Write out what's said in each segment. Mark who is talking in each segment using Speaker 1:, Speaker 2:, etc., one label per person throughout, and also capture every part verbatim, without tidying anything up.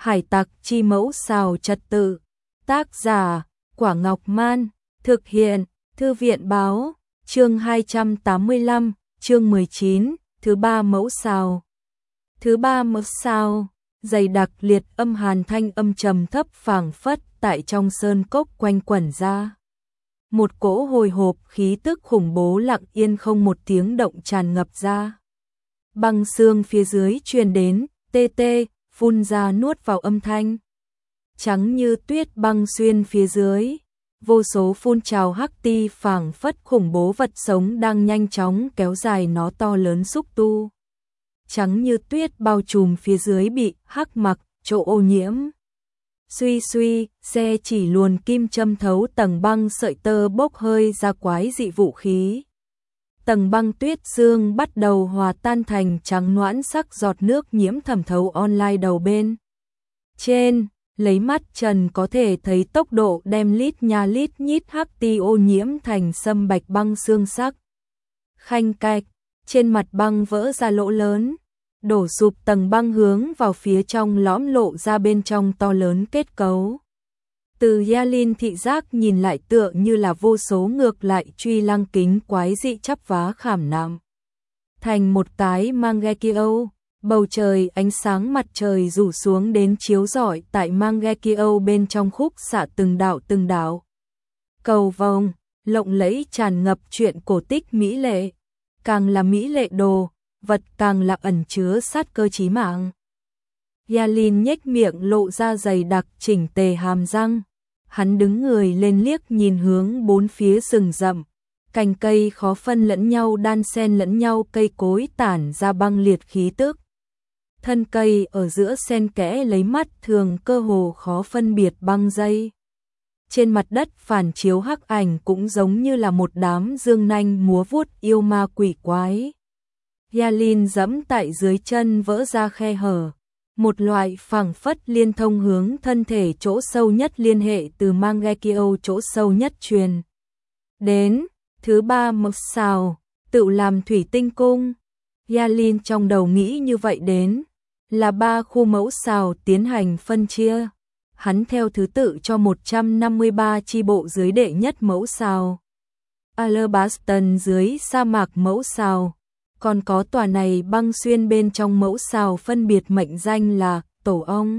Speaker 1: Hải tặc chi mẫu xào trật tự. Tác giả, Quả Ngọc Man. Thực hiện, Thư viện Báo. Chương hai trăm tám mươi lăm, chương mười chín, thứ ba mẫu xào. Thứ ba mẫu xào, dày đặc liệt âm hàn thanh âm trầm thấp phảng phất tại trong sơn cốc quanh quẩn ra. Một cỗ hồi hộp khí tức khủng bố lặng yên không một tiếng động tràn ngập ra. Băng xương phía dưới truyền đến, tê tê, phun ra nuốt vào âm thanh. Trắng như tuyết băng xuyên phía dưới, vô số phun trào hắc ti phảng phất khủng bố vật sống đang nhanh chóng kéo dài nó to lớn xúc tu. Trắng như tuyết bao trùm phía dưới bị hắc mặc, chỗ ô nhiễm. Suy suy, xe chỉ luồn kim châm thấu tầng băng sợi tơ bốc hơi ra quái dị vũ khí. Tầng băng tuyết xương bắt đầu hòa tan thành trắng noãn sắc giọt nước nhiễm thẩm thấu online đầu bên. Trên, lấy mắt trần có thể thấy tốc độ đem lít nha lít nhít hắc ti ô nhiễm thành sâm bạch băng xương sắc. Khanh cạch, trên mặt băng vỡ ra lỗ lớn, đổ sụp tầng băng hướng vào phía trong lõm lộ ra bên trong to lớn kết cấu. Từ Yalin thị giác nhìn lại tựa như là vô số ngược lại truy lăng kính quái dị chắp vá khảm nạm. Thành một cái Mangekyo, bầu trời ánh sáng mặt trời rủ xuống đến chiếu rọi tại Mangekyo bên trong khúc xạ từng đạo từng đạo. Cầu vồng, lộng lẫy tràn ngập chuyện cổ tích mỹ lệ, càng là mỹ lệ đồ, vật càng là ẩn chứa sát cơ chí mạng. Yalin nhếch miệng lộ ra dày đặc chỉnh tề hàm răng, hắn đứng người lên liếc nhìn hướng bốn phía rừng rậm, cành cây khó phân lẫn nhau đan xen lẫn nhau cây cối tản ra băng liệt khí tức. Thân cây ở giữa xen kẽ lấy mắt thường cơ hồ khó phân biệt băng dây. Trên mặt đất phản chiếu hắc ảnh cũng giống như là một đám dương nanh múa vuốt yêu ma quỷ quái. Yalin dẫm tại dưới chân vỡ ra khe hở, một loại phảng phất liên thông hướng thân thể chỗ sâu nhất liên hệ từ Mangekyo chỗ sâu nhất truyền đến. Thứ ba mộc xào, tự làm thủy tinh cung. Yalin trong đầu nghĩ như vậy đến, là ba khu mẫu xào tiến hành phân chia. Hắn theo thứ tự cho một trăm năm mươi ba chi bộ dưới đệ nhất mẫu xào. Alabaston dưới sa mạc mẫu xào. Còn có tòa này băng xuyên bên trong mẫu xào phân biệt mệnh danh là Tổ ong,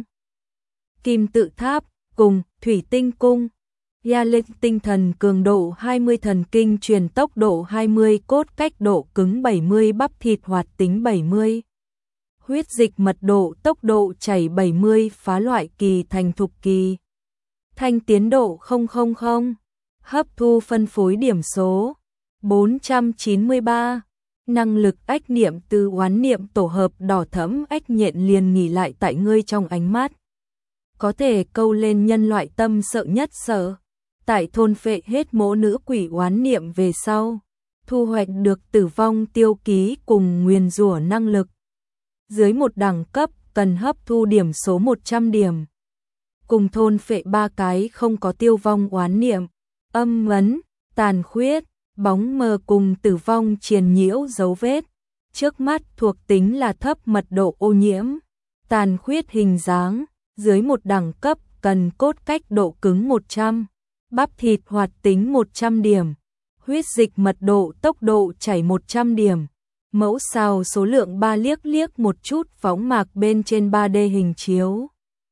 Speaker 1: Kim tự tháp, cùng Thủy tinh cung. Yalin tinh thần cường độ hai mươi, thần kinh truyền tốc độ hai mươi, cốt cách độ cứng bảy mươi, bắp thịt hoạt tính bảy mươi. Huyết dịch mật độ tốc độ chảy bảy mươi, phá loại kỳ thành thục kỳ. Thanh tiến độ không không không. Hấp thu phân phối điểm số bốn trăm chín mươi ba. Năng lực ách niệm từ oán niệm tổ hợp đỏ thẫm ách nhện liền nghỉ lại tại ngươi trong ánh mắt. Có thể câu lên nhân loại tâm sợ nhất sợ. Tại thôn phệ hết mỗ nữ quỷ oán niệm về sau, thu hoạch được tử vong tiêu ký cùng nguyền rủa năng lực. Dưới một đẳng cấp cần hấp thu điểm số một trăm điểm. Cùng thôn phệ ba cái không có tiêu vong oán niệm, âm ấn, tàn khuyết, bóng mờ cùng tử vong triền nhiễu dấu vết. Trước mắt thuộc tính là thấp mật độ ô nhiễm, tàn khuyết hình dáng, dưới một đẳng cấp cần cốt cách độ cứng một trăm, bắp thịt hoạt tính một trăm điểm, huyết dịch mật độ tốc độ chảy một trăm điểm. Mẫu xào số lượng ba liếc liếc một chút phóng mạc bên trên ba D hình chiếu.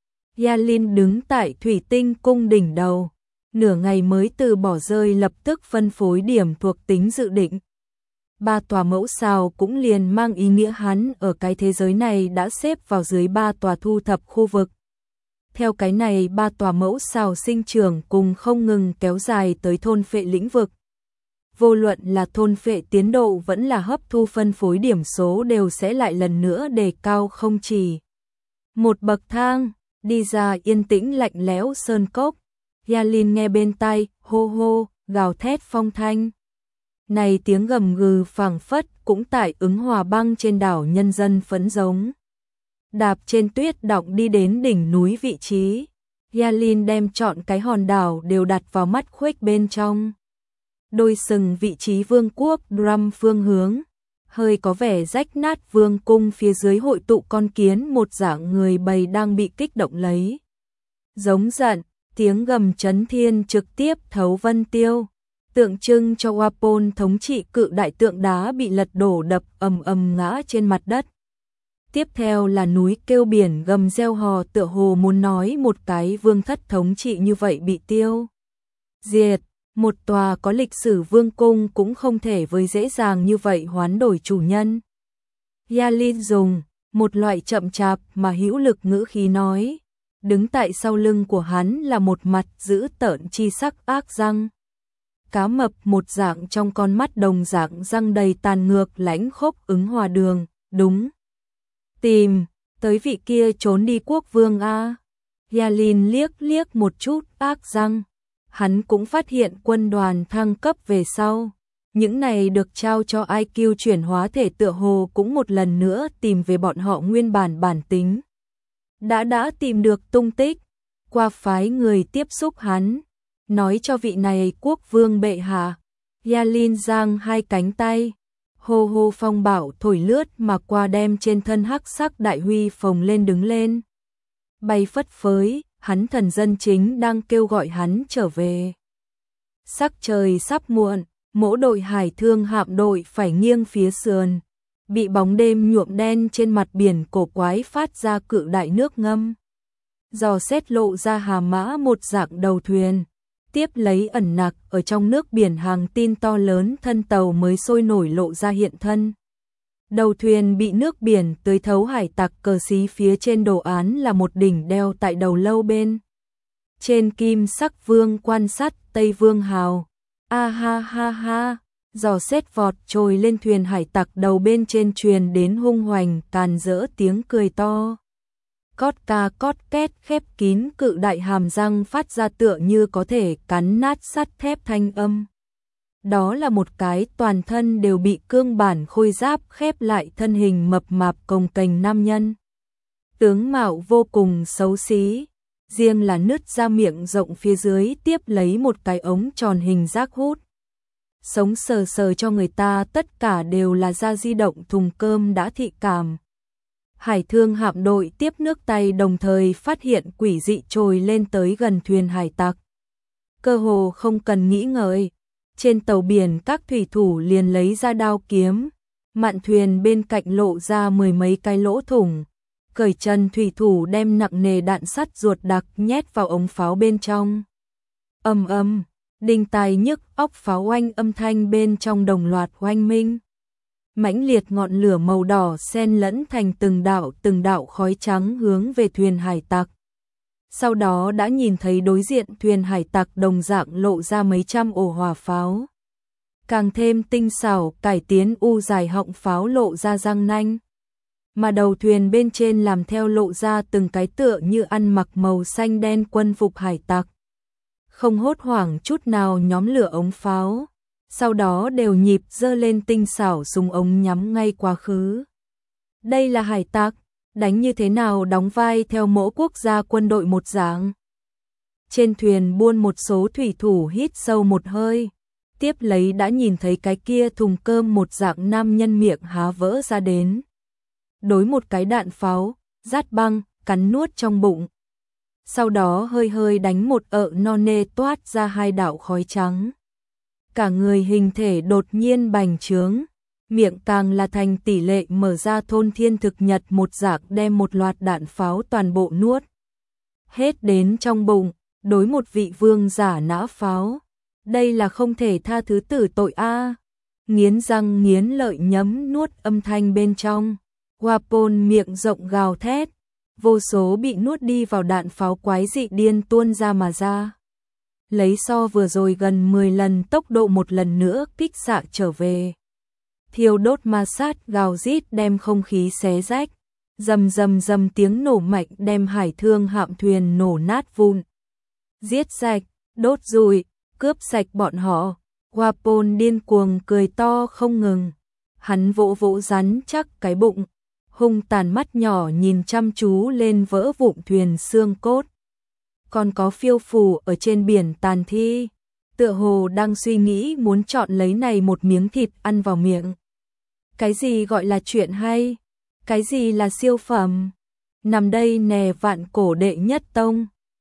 Speaker 1: Yalin đứng tại thủy tinh cung đỉnh đầu, nửa ngày mới từ bỏ rơi lập tức phân phối điểm thuộc tính dự định. Ba tòa mẫu xào cũng liền mang ý nghĩa hắn ở cái thế giới này đã xếp vào dưới ba tòa thu thập khu vực. Theo cái này ba tòa mẫu xào sinh trưởng cùng không ngừng kéo dài tới thôn phệ lĩnh vực. Vô luận là thôn phệ tiến độ vẫn là hấp thu phân phối điểm số đều sẽ lại lần nữa đề cao không chỉ một bậc thang. Đi ra yên tĩnh lạnh lẽo sơn cốc, Yalin nghe bên tai hô hô gào thét phong thanh. Này tiếng gầm gừ phảng phất cũng tại ứng hòa băng trên đảo nhân dân phấn giống. Đạp trên tuyết đọng đi đến đỉnh núi vị trí, Yalin đem chọn cái hòn đảo đều đặt vào mắt khuếch bên trong. Đôi sừng vị trí vương quốc Drum phương hướng, hơi có vẻ rách nát vương cung phía dưới hội tụ con kiến một dạng người bầy đang bị kích động lấy. Giống giận, tiếng gầm chấn thiên trực tiếp thấu vân tiêu, tượng trưng cho Wapol thống trị cự đại tượng đá bị lật đổ đập ầm ầm ngã trên mặt đất. Tiếp theo là núi kêu biển gầm reo hò tựa hồ muốn nói một cái vương thất thống trị như vậy bị tiêu diệt. Một tòa có lịch sử vương cung cũng không thể với dễ dàng như vậy hoán đổi chủ nhân. Yalin dùng một loại chậm chạp mà hữu lực ngữ khí nói, đứng tại sau lưng của hắn là một mặt dữ tợn chi sắc ác răng. Cá mập một dạng trong con mắt đồng dạng răng đầy tàn ngược lãnh khốc ứng hòa đường, đúng. Tìm, tới vị kia trốn đi quốc vương a. Yalin liếc liếc một chút ác răng. Hắn cũng phát hiện quân đoàn thăng cấp về sau. Những này được trao cho i kiu chuyển hóa thể tựa hồ cũng một lần nữa tìm về bọn họ nguyên bản bản tính. Đã đã tìm được tung tích, qua phái người tiếp xúc hắn, nói cho vị này quốc vương bệ hạ. Yalin giang hai cánh tay, hô hô phong bạo thổi lướt mà qua đem trên thân hắc sắc đại huy phồng lên đứng lên. Bay phất phới, hắn thần dân chính đang kêu gọi hắn trở về. Sắc trời sắp muộn, mỗi đội hải thương hạm đội phải nghiêng phía sườn, bị bóng đêm nhuộm đen trên mặt biển cổ quái phát ra cự đại nước ngâm. Dò xét lộ ra hà mã một dạng đầu thuyền, tiếp lấy ẩn nặc ở trong nước biển hàng tin to lớn thân tàu mới sôi nổi lộ ra hiện thân. Đầu thuyền bị nước biển tưới thấu hải tặc cờ xí phía trên đồ án là một đỉnh đeo tại đầu lâu bên. Trên kim sắc vương quan sát Tây Vương Hào. A ha ha ha, dò xét vọt trồi lên thuyền hải tặc đầu bên trên truyền đến hung hoành càn rỡ tiếng cười to. Cót ca cót két khép kín cự đại hàm răng phát ra tựa như có thể cắn nát sắt thép thanh âm. Đó là một cái toàn thân đều bị cương bản khôi giáp khép lại thân hình mập mạp cồng kềnh nam nhân. Tướng mạo vô cùng xấu xí, riêng là nứt ra miệng rộng phía dưới tiếp lấy một cái ống tròn hình rác hút. Sống sờ sờ cho người ta tất cả đều là da di động thùng cơm đã thị cảm. Hải thương hạm đội tiếp nước tay đồng thời phát hiện quỷ dị trồi lên tới gần thuyền hải tặc. Cơ hồ không cần nghĩ ngợi. Trên tàu biển các thủy thủ liền lấy ra đao kiếm, mạn thuyền bên cạnh lộ ra mười mấy cái lỗ thủng, cởi chân thủy thủ đem nặng nề đạn sắt ruột đặc nhét vào ống pháo bên trong. Ầm ầm, đinh tai nhức óc pháo oanh âm thanh bên trong đồng loạt oanh minh. Mãnh liệt ngọn lửa màu đỏ xen lẫn thành từng đạo từng đạo khói trắng hướng về thuyền hải tặc. Sau đó đã nhìn thấy đối diện thuyền hải tặc đồng dạng lộ ra mấy trăm ổ hỏa pháo. Càng thêm tinh xảo cải tiến u dài họng pháo lộ ra răng nanh. Mà đầu thuyền bên trên làm theo lộ ra từng cái tựa như ăn mặc màu xanh đen quân phục hải tặc. Không hốt hoảng chút nào nhóm lửa ống pháo. Sau đó đều nhịp dơ lên tinh xảo súng ống nhắm ngay quá khứ. Đây là hải tặc. Đánh như thế nào đóng vai theo mỗi quốc gia quân đội một dạng. Trên thuyền buôn một số thủy thủ hít sâu một hơi, tiếp lấy đã nhìn thấy cái kia thùng cơm một dạng nam nhân miệng há vỡ ra đến. Đối một cái đạn pháo, rát băng, cắn nuốt trong bụng. Sau đó hơi hơi đánh một ợ non nê toát ra hai đạo khói trắng. Cả người hình thể đột nhiên bành trướng. Miệng càng là thành tỷ lệ mở ra thôn thiên thực nhật một dạng đem một loạt đạn pháo toàn bộ nuốt. Hết đến trong bụng, đối một vị vương giả nã pháo. Đây là không thể tha thứ tử tội a. Nghiến răng nghiến lợi nhấm nuốt âm thanh bên trong. Wapol miệng rộng gào thét. Vô số bị nuốt đi vào đạn pháo quái dị điên tuôn ra mà ra. Lấy so vừa rồi gần mười lần tốc độ một lần nữa kích xạ trở về. Thiêu đốt ma sát gào rít đem không khí xé rách, rầm rầm rầm tiếng nổ mạnh đem hải thương hạm thuyền nổ nát vụn. Giết sạch, đốt rụi, cướp sạch bọn họ. Wapol điên cuồng cười to không ngừng. Hắn vỗ vỗ rắn chắc cái bụng, hung tàn mắt nhỏ nhìn chăm chú lên vỡ vụn thuyền xương cốt. Còn có phiêu phù ở trên biển tàn thi, tựa hồ đang suy nghĩ muốn chọn lấy này một miếng thịt ăn vào miệng. Cái gì gọi là chuyện hay? Cái gì là siêu phẩm? Nằm đây nè vạn cổ đệ nhất tông.